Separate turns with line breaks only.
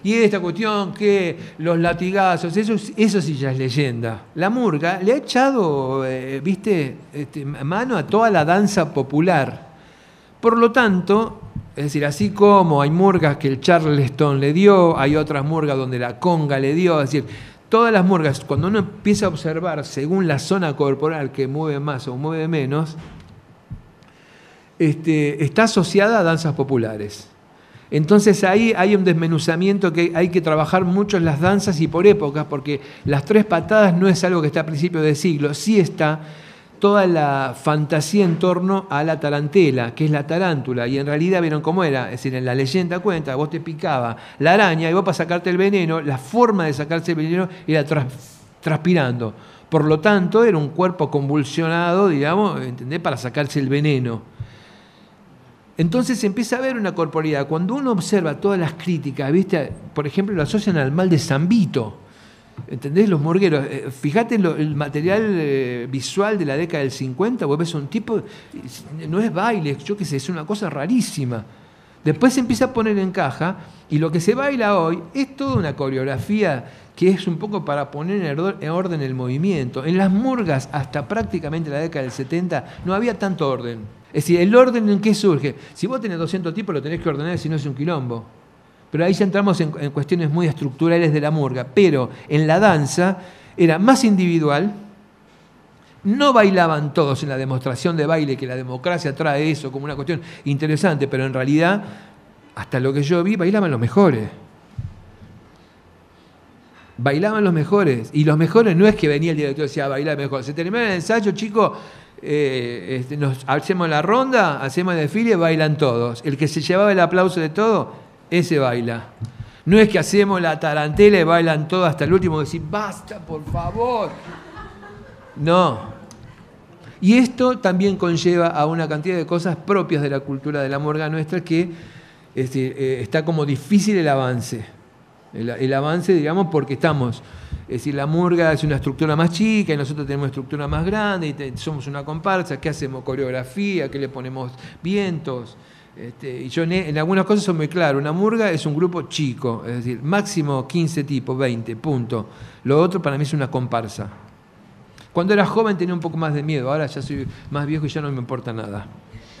Y esta cuestión que los latigazos, eso sí ya es leyenda. La murga le ha echado, mano a toda la danza popular. Por lo tanto, es decir, así como hay murgas que el Charleston le dio, hay otras murgas donde la conga le dio, es decir, todas las murgas, cuando uno empieza a observar según la zona corporal que mueve más o mueve menos, está asociada a danzas populares. Entonces ahí hay un desmenuzamiento que hay que trabajar mucho en las danzas y por épocas, porque las tres patadas no es algo que está a principios de siglo, sí está toda la fantasía en torno a la tarantela, que es la tarántula, y en realidad vieron cómo era, es decir, en la leyenda cuenta, vos te picaba la araña y vos para sacarte el veneno, la forma de sacarse el veneno era transpirando. Por lo tanto, era un cuerpo convulsionado, digamos, ¿entendés? Para sacarse el veneno. Entonces se empieza a ver una corporeidad. Cuando uno observa todas las críticas, ¿viste? Por ejemplo, lo asocian al mal de San Vito. ¿Entendés? Los murgueros. Fíjate el material visual de la década del 50, vos ves un tipo, no es baile, yo qué sé, es una cosa rarísima. Después se empieza a poner en caja y lo que se baila hoy es toda una coreografía que es un poco para poner en orden el movimiento. En las murgas, hasta prácticamente la década del 70, no había tanto orden. Es decir, el orden en qué surge. Si vos tenés 200 tipos, lo tenés que ordenar, si no es un quilombo. Pero ahí ya entramos en cuestiones muy estructurales de la murga. Pero en la danza era más individual. No bailaban todos en la demostración de baile, que la democracia trae eso como una cuestión interesante, pero en realidad, hasta lo que yo vi, bailaban los mejores. Bailaban los mejores. Y los mejores no es que venía el director y decía, bailar mejor. Se terminaba el ensayo, chicos, nos hacemos la ronda, hacemos el desfile, bailan todos. El que se llevaba el aplauso de todo, ese baila. No es que hacemos la tarantela y bailan todos hasta el último, decir, basta, por favor. No. Y esto también conlleva a una cantidad de cosas propias de la cultura de la murga nuestra que está como difícil el avance. El avance, digamos, porque estamos... Es decir, la murga es una estructura más chica y nosotros tenemos una estructura más grande y somos una comparsa. ¿Qué hacemos? Coreografía, ¿qué le ponemos? Vientos. Y yo en algunas cosas soy muy claro. Una murga es un grupo chico, es decir, máximo 15 tipos, 20, punto. Lo otro para mí es una comparsa. Cuando era joven tenía un poco más de miedo, ahora ya soy más viejo y ya no me importa nada.